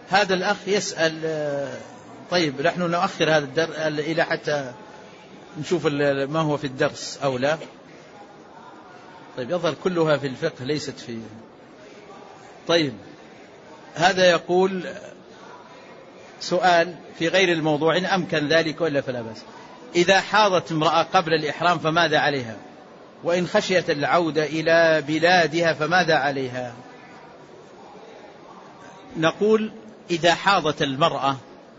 هذا الأخ يسأل طيب نحن نؤخر هذا الدرس إلى حتى نشوف ما هو في الدرس أو لا. طيب يظهر كلها في الفقه ليست في. طيب هذا يقول سؤال في غير الموضوع إن أمكن ذلك ولا فلا بأس. إذا حاضت امرأة قبل الإحرام فماذا عليها؟ وإن خشيت العودة إلى بلادها فماذا عليها؟ نقول إذا حاضت المرأة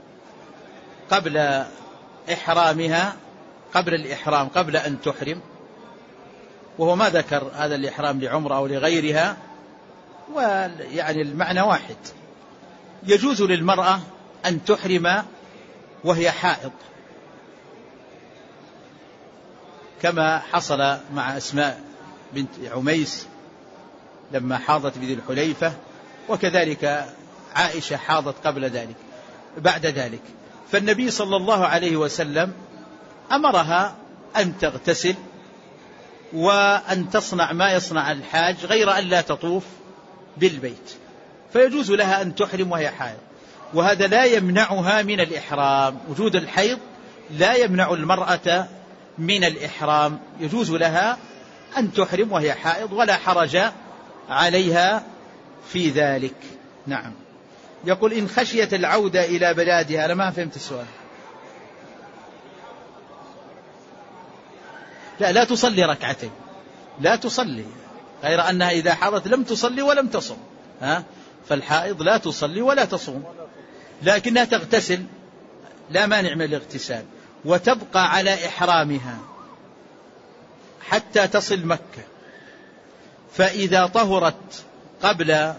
قبل إحرامها قبل الإحرام قبل أن تحرم، وهو ما ذكر هذا الإحرام لعمرة أو لغيرها، ويعني المعنى واحد، يجوز للمرأة أن تحرم وهي حائض كما حصل مع أسماء بنت عميس لما حاضت بذي الحليفة، وكذلك عائشة حاضت قبل ذلك بعد ذلك. فالنبي صلى الله عليه وسلم أمرها أن تغتسل وأن تصنع ما يصنع الحاج غير أن لا تطوف بالبيت، فيجوز لها أن تحرم وهي حائض، وهذا لا يمنعها من الإحرام. وجود الحيض لا يمنع المرأة من الإحرام، يجوز لها أن تحرم وهي حائض ولا حرج عليها في ذلك. نعم. يقول إن خشيت العودة إلى بلادها. أنا ما فهمت السؤال. لا تصلي ركعتين، لا تصلي، غير أنها إذا حاضت لم تصلي ولم تصم، فالحائض لا تصلي ولا تصوم، لكنها تغتسل لا مانع من الاغتسال، وتبقى على إحرامها حتى تصل مكة. فإذا طهرت قبل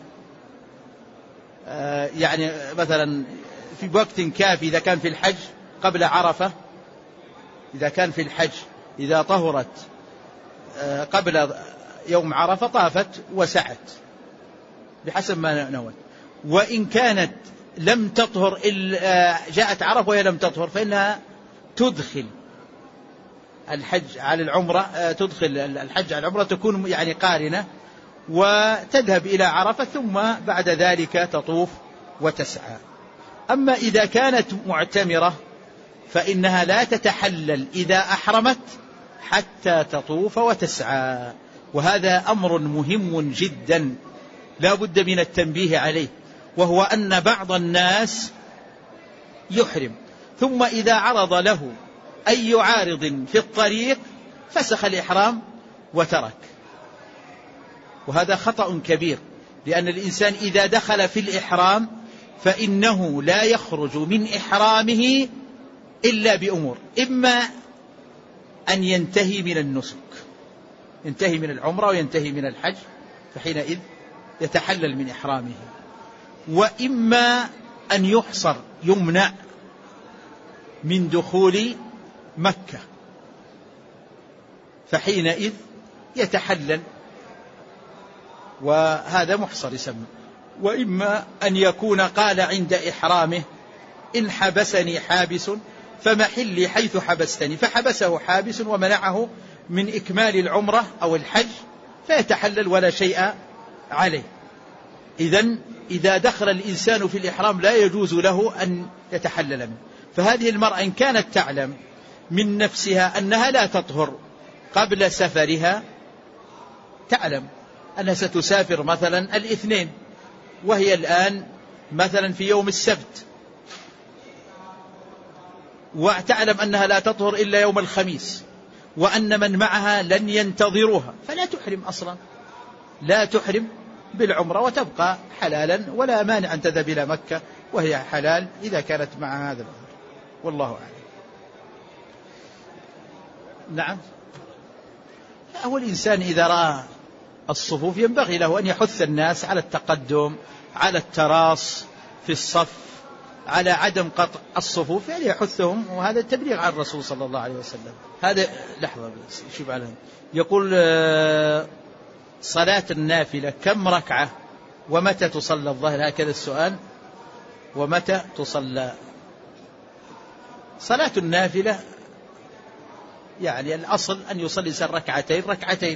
يعني مثلا في وقت كافي، إذا كان في الحج قبل عرفة، إذا كان في الحج إذا طهرت قبل يوم عرفة طافت وسعت بحسب ما نوت. وإن كانت لم تطهر جاءت عرفة وهي لم تطهر فإنها تدخل الحج على العمرة، تدخل الحج على العمرة، تكون يعني قارنة، وتذهب إلى عرفة ثم بعد ذلك تطوف وتسعى. أما إذا كانت معتمرة فإنها لا تتحلل إذا أحرمت حتى تطوف وتسعى، وهذا أمر مهم جدا لا بد من التنبيه عليه، وهو أن بعض الناس يحرم ثم إذا عرض له أي عارض في الطريق فسخ الإحرام وترك، وهذا خطأ كبير، لأن الإنسان إذا دخل في الإحرام فإنه لا يخرج من إحرامه إلا بأمور: إما أن ينتهي من النسك، ينتهي من العمرة وينتهي من الحج، فحينئذ يتحلل من إحرامه، وإما أن يحصر يمنع من دخول مكة، فحينئذ يتحلل، وهذا محصر يسمى. وإما أن يكون قال عند إحرامه: إن حبسني حابس فمحلي حيث حبستني، فحبسه حابس ومنعه من إكمال العمرة أو الحج، فيتحلل ولا شيء عليه. إذن إذا دخل الإنسان في الإحرام لا يجوز له أن يتحلل منه. فهذه المرأة إن كانت تعلم من نفسها أنها لا تطهر قبل سفرها، تعلم أنها ستسافر مثلا الاثنين وهي الآن مثلا في يوم السبت، وتعلم أنها لا تطهر إلا يوم الخميس، وأن من معها لن ينتظروها، فلا تحرم أصلا، لا تحرم بالعمرة وتبقى حلالا، ولا مانع أن تذهب إلى مكة وهي حلال إذا كانت مع هذا الأمر، والله أعلم. نعم. هو الإنسان إذا رأى الصفوف ينبغي له أن يحث الناس على التقدم، على التراص في الصف، على عدم قطع الصفوف، يعني يحثهم، وهذا التبليغ عن الرسول صلى الله عليه وسلم. هذا لحظة شوف عليهم. يقول صلاة النافلة كم ركعة ومتى تصلى الظهر؟ هكذا السؤال. ومتى تصلى صلاة النافلة؟ يعني الأصل أن يصلي ركعتين.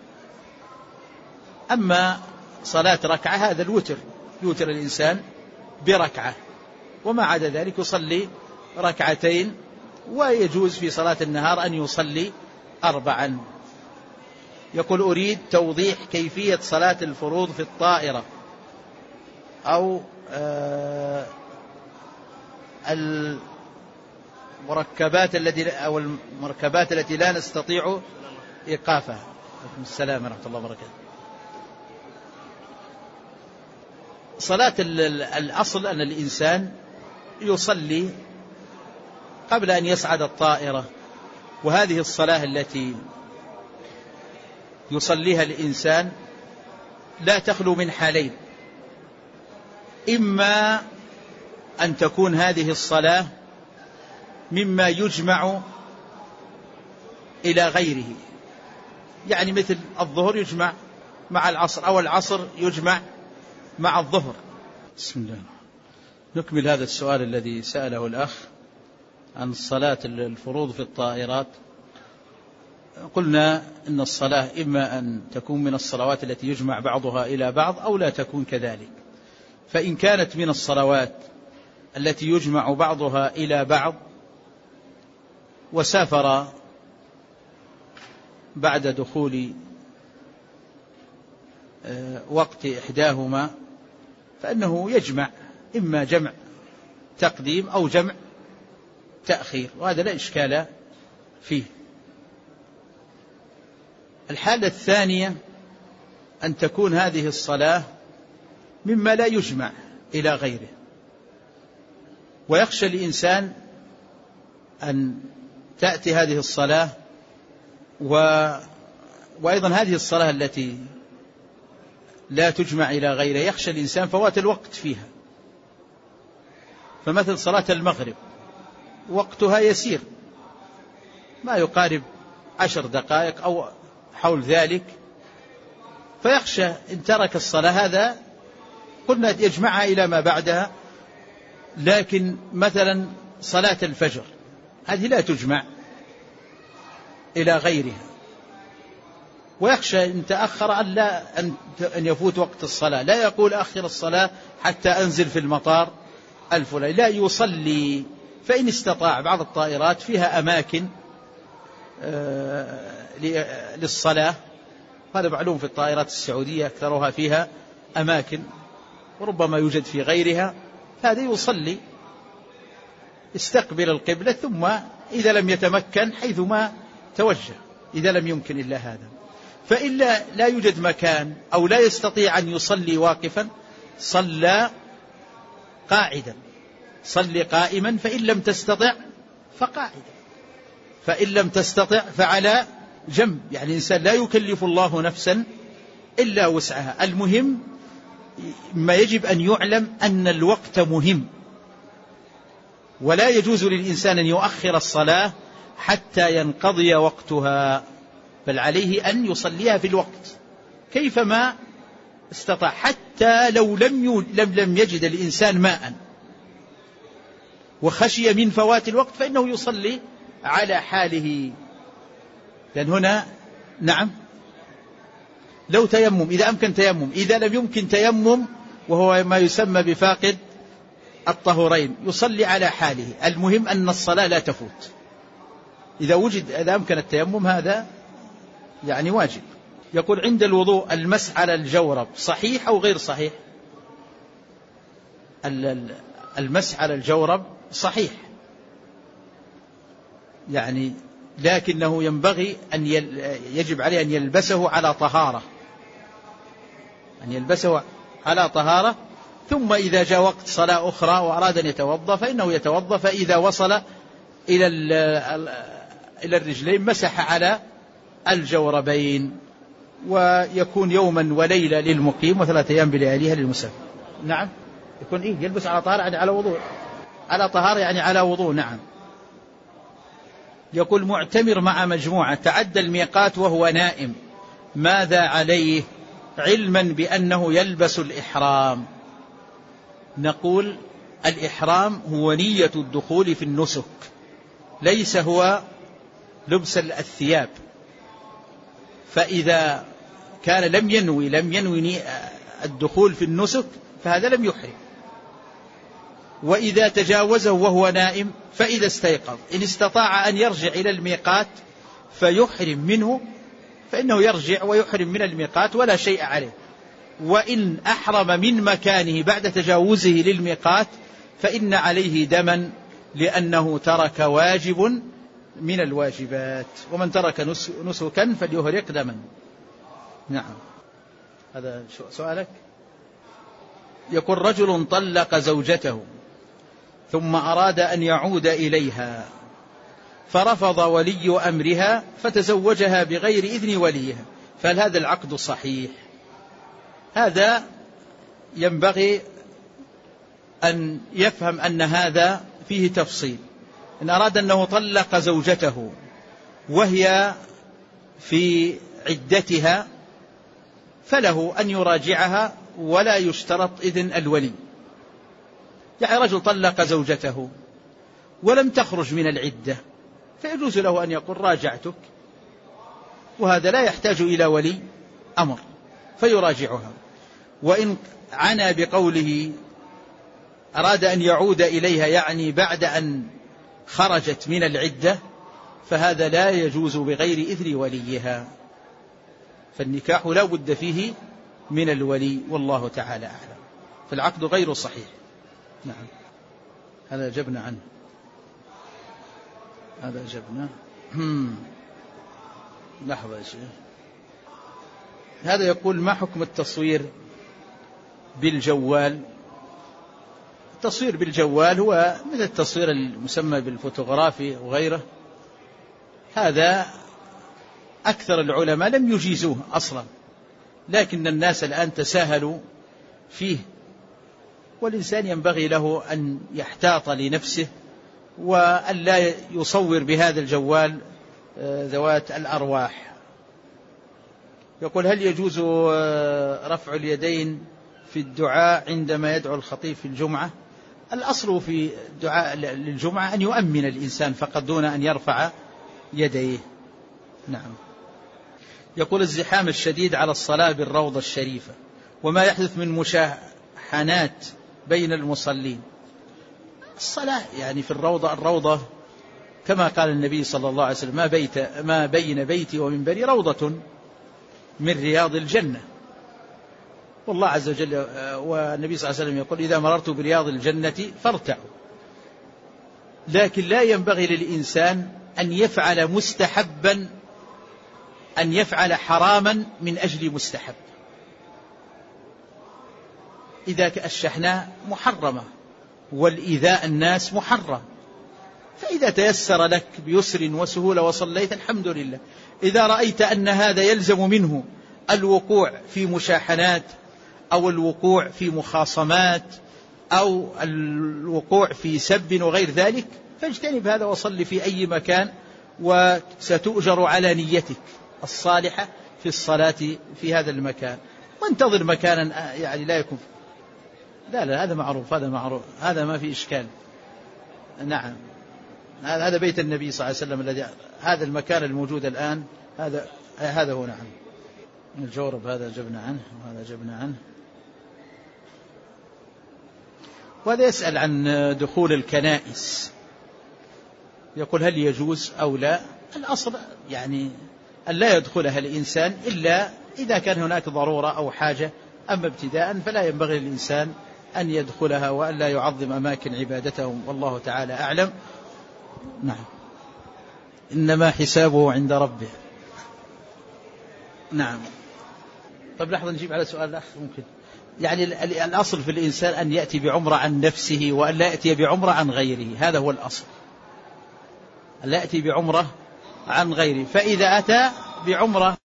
أما صلاة ركعة هذا الوتر، يوتر الإنسان بركعة، وما عدا ذلك يصلي ركعتين، ويجوز في صلاة النهار أن يصلي 4. يقول أريد توضيح كيفية صلاة الفروض في الطائرة أو المركبات التي لا نستطيع إيقافها. عليكم السلام ورحمة الله وبركاته. صلاة الأصل أن الإنسان يصلي قبل أن يصعد الطائرة، وهذه الصلاة التي يصليها الإنسان لا تخلو من حالين: إما أن تكون هذه الصلاة مما يجمع إلى غيره، يعني مثل الظهر يجمع مع العصر، أو العصر يجمع مع الظهر. بسم الله. نكمل هذا السؤال الذي سأله الأخ عن صلاة الفروض في الطائرات. قلنا إن الصلاة إما أن تكون من الصلوات التي يجمع بعضها إلى بعض أو لا تكون كذلك. فإن كانت من الصلوات التي يجمع بعضها إلى بعض وسافر بعد دخول وقت إحداهما، فإنه يجمع إما جمع تقديم أو جمع تأخير، وهذا لا إشكال فيه. الحالة الثانية أن تكون هذه الصلاة مما لا يجمع إلى غيره، ويخشى الإنسان أن تأتي هذه الصلاة وأيضا هذه الصلاة التي لا تجمع إلى غيره يخشى الإنسان فوات الوقت فيها. فمثل صلاة المغرب وقتها يسير، ما يقارب 10 دقائق أو حول ذلك، فيخشى إن ترك الصلاة هذا قلنا يجمعها إلى ما بعدها. لكن مثلا صلاة الفجر هذه لا تجمع إلى غيرها، ويخشى إن تأخر أن يفوت وقت الصلاة، لا يقول أخر الصلاة حتى أنزل في المطار الفلاني، لا يصلي. فإن استطاع، بعض الطائرات فيها أماكن للصلاة، هذا معلوم في الطائرات السعودية أكثرها فيها أماكن، وربما يوجد في غيرها، هذا يصلي استقبل القبلة، ثم إذا لم يتمكن حيثما توجه، إذا لم يمكن إلا هذا. فإلا لا يوجد مكان أو لا يستطيع أن يصلي واقفا صلى قاعدا، صلي قائما، فإن لم تستطع فقاعدا، فإن لم تستطع فعلى جنب. يعني الإنسان لا يكلف الله نفسا إلا وسعها. المهم ما يجب أن يعلم أن الوقت مهم، ولا يجوز للإنسان أن يؤخر الصلاة حتى ينقضي وقتها، بل عليه أن يصليها في الوقت كيفما استطاع، حتى لو لم يجد الإنسان ماء وخشي من فوات الوقت فإنه يصلي على حاله. لأن هنا نعم لو تيمم، إذا أمكن تيمم، إذا لم يمكن تيمم وهو ما يسمى بفاقد الطهورين يصلي على حاله. المهم أن الصلاة لا تفوت. إذا أمكن التيمم هذا يعني واجب. يقول عند الوضوء المسح على الجورب صحيح أو غير صحيح؟ المسح على الجورب صحيح، يعني لكنه ينبغي أن يجب عليه أن يلبسه على طهارة، أن يلبسه على طهارة، ثم إذا جاء وقت صلاة أخرى وأراد أن يتوضأ فإنه يتوضأ، فإذا وصل إلى الرجلين مسح على الجوربين، ويكون يوما وليلة للمقيم و3 أيام بلياليها للمسافر. نعم يكون يلبس على طهارة يعني على وضوء، على طهارة يعني على وضوء. نعم. يقول معتمر مع مجموعة تعدى الميقات وهو نائم، ماذا عليه علما بأنه يلبس الإحرام؟ نقول الإحرام هو نية الدخول في النسك، ليس هو لبس الثياب. فإذا كان لم ينوي الدخول في النسك فهذا لم يحرم، وإذا تجاوزه وهو نائم فإذا استيقظ إن استطاع أن يرجع إلى الميقات فيحرم منه فإنه يرجع ويحرم من الميقات ولا شيء عليه. وإن أحرم من مكانه بعد تجاوزه للميقات فإن عليه دما لأنه ترك واجب من الواجبات، ومن ترك نسكا فليهرق دما. نعم. هذا سؤالك. يقول رجل طلق زوجته ثم أراد أن يعود إليها فرفض ولي أمرها فتزوجها بغير إذن وليها، فهل هذا العقد صحيح؟ هذا ينبغي أن يفهم أن هذا فيه تفصيل. إن أراد أنه طلق زوجته وهي في عدتها فله أن يراجعها ولا يشترط إذن الولي. يعني رجل طلق زوجته ولم تخرج من العدة فيجوز له أن يقول راجعتك، وهذا لا يحتاج إلى ولي أمر فيراجعها. وإن عنى بقوله أراد أن يعود إليها يعني بعد أن خرجت من العدة فهذا لا يجوز بغير إذن وليها، فالنكاح لا بد فيه من الولي والله تعالى أعلم، فالعقد غير صحيح. نعم. هذا أجبنا عنه. هذا أجبنا. لحظة يا شيخ. هذا يقول ما حكم التصوير بالجوال؟ التصوير بالجوال هو من التصوير المسمى بالفوتوغرافي وغيره، هذا أكثر العلماء لم يجيزوه أصلا، لكن الناس الآن تساهلوا فيه، والإنسان ينبغي له أن يحتاط لنفسه وأن لا يصور بهذا الجوال ذوات الأرواح. يقول هل يجوز رفع اليدين في الدعاء عندما يدعو الخطيب في الجمعة؟ الأصل في الدعاء للجمعة أن يؤمن الإنسان فقط دون أن يرفع يديه. نعم. يقول الزحام الشديد على الصلاة بالروضة الشريفة وما يحدث من مشاحنات بين المصلين، الصلاة يعني في الروضة كما قال النبي صلى الله عليه وسلم ما بين بيتي ومنبري روضة من رياض الجنة، والله عز وجل والنبي صلى الله عليه وسلم يقول إذا مررت برياض الجنة فارتعوا. لكن لا ينبغي للإنسان أن يفعل مستحبا، أن يفعل حراما من أجل مستحب. إذا الشحناء محرمة والإيذاء الناس محرم، فإذا تيسر لك بيسر وسهولة وصليت الحمد لله. إذا رأيت أن هذا يلزم منه الوقوع في مشاحنات أو الوقوع في مخاصمات أو الوقوع في سب وغير ذلك فاجتنب هذا وصل في أي مكان، وستؤجر على نيتك الصالحة في الصلاة في هذا المكان، وانتظر مكانا يعني لا يكون. لا هذا معروف، هذا ما في إشكال. نعم. هذا بيت النبي صلى الله عليه وسلم الذي هذا المكان الموجود الآن هذا هو. نعم. الجورب هذا جبنا عنه وهذا جبنا عنه. وهذا يسأل عن دخول الكنائس، يقول هل يجوز أو لا؟ الأصل يعني أن لا يدخلها الإنسان إلا إذا كان هناك ضرورة أو حاجة، أما ابتداء فلا ينبغي للإنسان أن يدخلها وأن لا يعظم أماكن عبادتهم، والله تعالى أعلم. نعم. إنما حسابه عند ربه. نعم. طيب لحظة نجيب على سؤال الأخ ممكن. يعني الأصل في الإنسان أن يأتي بعمرة عن نفسه وأن لا يأتي بعمرة عن غيره، هذا هو الأصل، أن لا يأتي بعمرة عن غيره. فإذا أتى بعمرة